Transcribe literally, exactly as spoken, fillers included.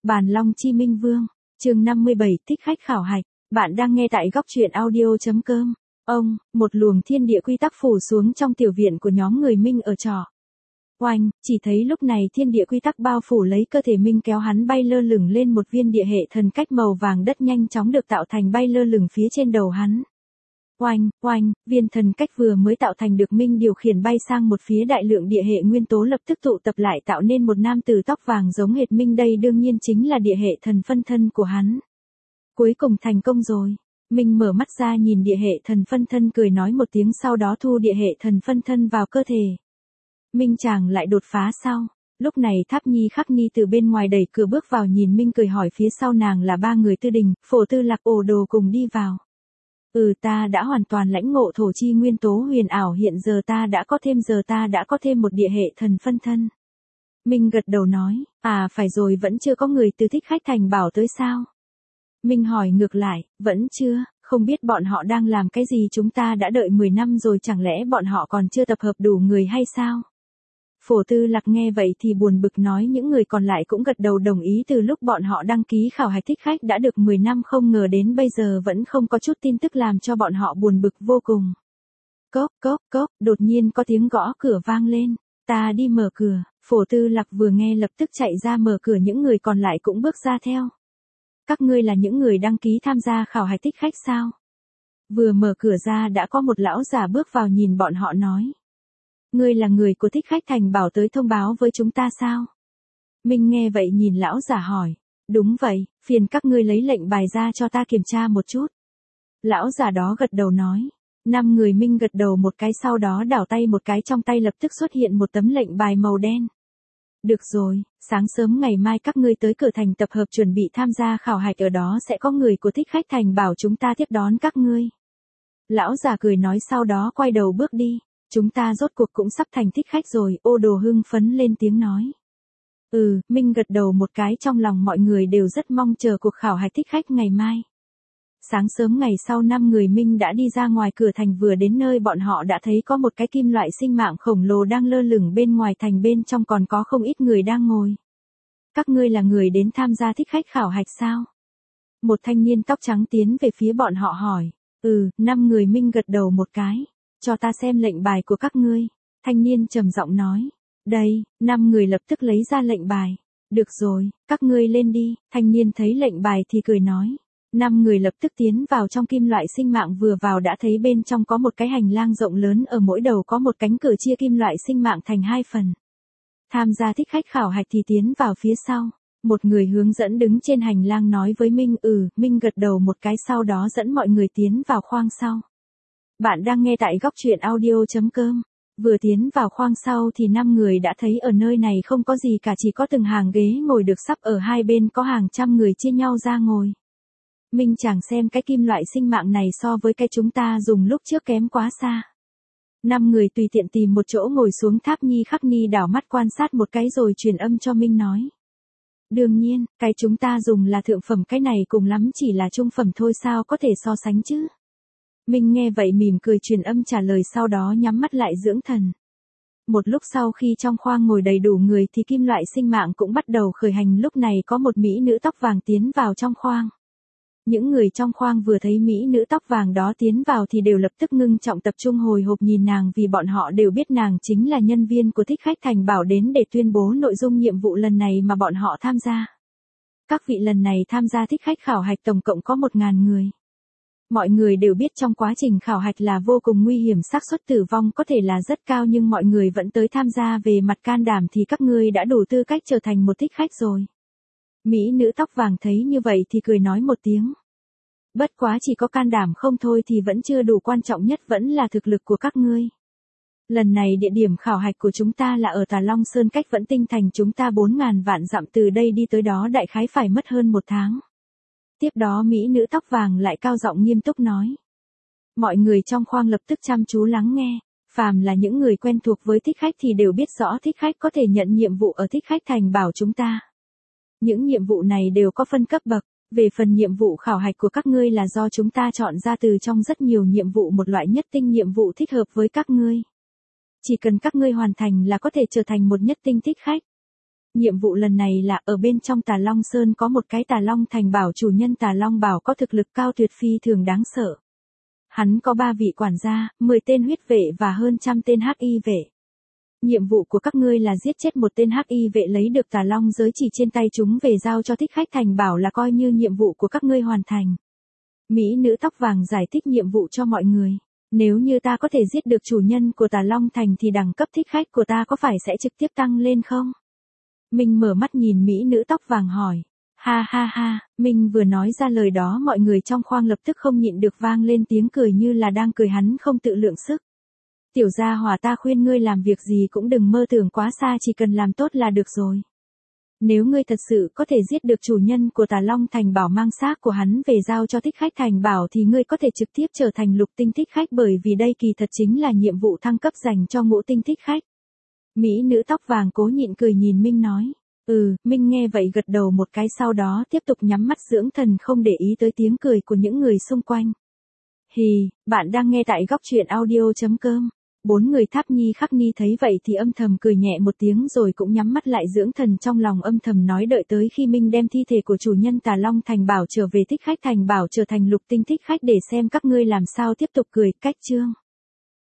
Bàn Long Chi Minh Vương, chương năm mươi bảy, thích khách khảo hạch. Bạn đang nghe tại góc truyện audio.com. Ông, một luồng thiên địa quy tắc phủ xuống trong tiểu viện của nhóm người Minh ở trọ. Oanh, chỉ thấy lúc này thiên địa quy tắc bao phủ lấy cơ thể Minh, kéo hắn bay lơ lửng lên một viên địa hệ thần cách màu vàng đất nhanh chóng được tạo thành bay lơ lửng phía trên đầu hắn. Oanh, oanh, viên thần cách vừa mới tạo thành được Minh điều khiển bay sang một phía, đại lượng địa hệ nguyên tố lập tức tụ tập lại tạo nên một nam tử tóc vàng giống hệt Minh, đây đương nhiên chính là địa hệ thần phân thân của hắn. Cuối cùng thành công rồi. Minh mở mắt ra nhìn địa hệ thần phân thân, cười nói một tiếng, sau đó thu địa hệ thần phân thân vào cơ thể. Minh chàng lại đột phá sao? Lúc này Tháp Nhi Khắc Ni từ bên ngoài đẩy cửa bước vào, nhìn Minh cười hỏi, phía sau nàng là ba người Tư Đình, Phổ Tư Lạc, Ổ Đồ cùng đi vào. Ừ, ta đã hoàn toàn lãnh ngộ thổ chi nguyên tố huyền ảo, hiện giờ ta đã có thêm giờ ta đã có thêm một địa hệ thần phân thân. Minh gật đầu nói, à phải rồi, vẫn chưa có người từ Thích Khách Thành bảo tới sao? Minh hỏi ngược lại, vẫn chưa, không biết bọn họ đang làm cái gì, chúng ta đã đợi mười năm rồi, chẳng lẽ bọn họ còn chưa tập hợp đủ người hay sao? Phổ Tư Lạc nghe vậy thì buồn bực nói, những người còn lại cũng gật đầu đồng ý, từ lúc bọn họ đăng ký khảo hạch thích khách đã được mười năm, không ngờ đến bây giờ vẫn không có chút tin tức, làm cho bọn họ buồn bực vô cùng. Cốc cốc cốc, đột nhiên có tiếng gõ cửa vang lên, ta đi mở cửa. Phổ Tư Lạc vừa nghe lập tức chạy ra mở cửa, những người còn lại cũng bước ra theo. Các ngươi là những người đăng ký tham gia khảo hạch thích khách sao? Vừa mở cửa ra đã có một lão già bước vào, nhìn bọn họ nói. Ngươi là người của Thích Khách Thành bảo tới thông báo với chúng ta sao? Minh nghe vậy nhìn lão giả hỏi. Đúng vậy, phiền các ngươi lấy lệnh bài ra cho ta kiểm tra một chút. Lão giả đó gật đầu nói. Năm người Minh gật đầu một cái, sau đó đảo tay một cái, trong tay lập tức xuất hiện một tấm lệnh bài màu đen. Được rồi, sáng sớm ngày mai các ngươi tới cửa thành tập hợp chuẩn bị tham gia khảo hạch, ở đó sẽ có người của Thích Khách Thành bảo chúng ta tiếp đón các ngươi. Lão già cười nói, sau đó quay đầu bước đi. Chúng ta rốt cuộc cũng sắp thành thích khách rồi, Ô Đồ hưng phấn lên tiếng nói. Ừ, Minh gật đầu một cái, trong lòng mọi người đều rất mong chờ cuộc khảo hạch thích khách ngày mai. Sáng sớm ngày sau, năm người Minh đã đi ra ngoài cửa thành, vừa đến nơi bọn họ đã thấy có một cái kim loại sinh mạng khổng lồ đang lơ lửng bên ngoài thành, bên trong còn có không ít người đang ngồi. Các ngươi là người đến tham gia thích khách khảo hạch sao? Một thanh niên tóc trắng tiến về phía bọn họ hỏi. Ừ, năm người Minh gật đầu một cái. Cho ta xem lệnh bài của các ngươi. Thanh niên trầm giọng nói. Đây, năm người lập tức lấy ra lệnh bài. Được rồi, các ngươi lên đi. Thanh niên thấy lệnh bài thì cười nói. Năm người lập tức tiến vào trong kim loại sinh mạng, vừa vào đã thấy bên trong có một cái hành lang rộng lớn, ở mỗi đầu có một cánh cửa chia kim loại sinh mạng thành hai phần. Tham gia thích khách khảo hạch thì tiến vào phía sau. Một người hướng dẫn đứng trên hành lang nói với Minh. Ừ, Minh gật đầu một cái, sau đó dẫn mọi người tiến vào khoang sau. Bạn đang nghe tại góc truyện audio.com. Vừa tiến vào khoang sau thì năm người đã thấy ở nơi này không có gì cả, chỉ có từng hàng ghế ngồi được sắp ở hai bên, có hàng trăm người chia nhau ra ngồi. Minh chàng xem cái kim loại sinh mạng này so với cái chúng ta dùng lúc trước kém quá xa. Năm người tùy tiện tìm một chỗ ngồi xuống, Tháp Nhi Khắc Ni đảo mắt quan sát một cái rồi truyền âm cho Minh nói. Đương nhiên, cái chúng ta dùng là thượng phẩm, cái này cùng lắm chỉ là trung phẩm thôi, sao có thể so sánh chứ? Minh nghe vậy mỉm cười truyền âm trả lời, sau đó nhắm mắt lại dưỡng thần. Một lúc sau khi trong khoang ngồi đầy đủ người thì kim loại sinh mạng cũng bắt đầu khởi hành, lúc này có một mỹ nữ tóc vàng tiến vào trong khoang. Những người trong khoang vừa thấy mỹ nữ tóc vàng đó tiến vào thì đều lập tức ngưng trọng tập trung hồi hộp nhìn nàng, vì bọn họ đều biết nàng chính là nhân viên của Thích Khách Thành bảo đến để tuyên bố nội dung nhiệm vụ lần này mà bọn họ tham gia. Các vị lần này tham gia thích khách khảo hạch tổng cộng có một ngàn người. Mọi người đều biết trong quá trình khảo hạch là vô cùng nguy hiểm, xác suất tử vong có thể là rất cao, nhưng mọi người vẫn tới tham gia, về mặt can đảm thì các ngươi đã đủ tư cách trở thành một thích khách rồi. Mỹ nữ tóc vàng thấy như vậy thì cười nói một tiếng. Bất quá chỉ có can đảm không thôi thì vẫn chưa đủ, quan trọng nhất vẫn là thực lực của các ngươi. Lần này địa điểm khảo hạch của chúng ta là ở Tà Long Sơn, cách Vẫn Tinh Thành chúng ta bốn ngàn vạn dặm, từ đây đi tới đó đại khái phải mất hơn một tháng. Tiếp đó mỹ nữ tóc vàng lại cao giọng nghiêm túc nói. Mọi người trong khoang lập tức chăm chú lắng nghe, phàm là những người quen thuộc với thích khách thì đều biết rõ thích khách có thể nhận nhiệm vụ ở Thích Khách Thành bảo chúng ta. Những nhiệm vụ này đều có phân cấp bậc, về phần nhiệm vụ khảo hạch của các ngươi là do chúng ta chọn ra từ trong rất nhiều nhiệm vụ một loại nhất tinh nhiệm vụ thích hợp với các ngươi. Chỉ cần các ngươi hoàn thành là có thể trở thành một nhất tinh thích khách. Nhiệm vụ lần này là ở bên trong Tà Long Sơn có một cái Tà Long Thành Bảo, chủ nhân Tà Long Bảo có thực lực cao tuyệt phi thường đáng sợ. Hắn có ba vị quản gia, mười tên huyết vệ và hơn trăm tên hắc y vệ. Nhiệm vụ của các ngươi là giết chết một tên hắc y vệ, lấy được Tà Long giới chỉ trên tay chúng về giao cho Thích Khách Thành Bảo là coi như nhiệm vụ của các ngươi hoàn thành. Mỹ nữ tóc vàng giải thích nhiệm vụ cho mọi người. Nếu như ta có thể giết được chủ nhân của Tà Long Thành thì đẳng cấp thích khách của ta có phải sẽ trực tiếp tăng lên không? Minh mở mắt nhìn mỹ nữ tóc vàng hỏi. Ha ha ha, Minh vừa nói ra lời đó mọi người trong khoang lập tức không nhịn được vang lên tiếng cười như là đang cười hắn không tự lượng sức. Tiểu gia hỏa, ta khuyên ngươi làm việc gì cũng đừng mơ tưởng quá xa, chỉ cần làm tốt là được rồi. Nếu ngươi thật sự có thể giết được chủ nhân của Tà Long Thành Bảo, mang xác của hắn về giao cho Thích Khách Thành Bảo thì ngươi có thể trực tiếp trở thành lục tinh thích khách, bởi vì đây kỳ thật chính là nhiệm vụ thăng cấp dành cho ngũ tinh thích khách. Mỹ nữ tóc vàng cố nhịn cười nhìn Minh nói. Ừ, Minh nghe vậy gật đầu một cái, sau đó tiếp tục nhắm mắt dưỡng thần không để ý tới tiếng cười của những người xung quanh. Hì, bạn đang nghe tại góc truyện audio chấm com. Bốn người Tháp Nhi Khắc Ni thấy vậy thì âm thầm cười nhẹ một tiếng rồi cũng nhắm mắt lại dưỡng thần, trong lòng âm thầm nói đợi tới khi Minh đem thi thể của chủ nhân Tà Long Thành Bảo trở về Thích Khách Thành Bảo trở thành lục tinh thích khách để xem các ngươi làm sao tiếp tục cười. Cách chương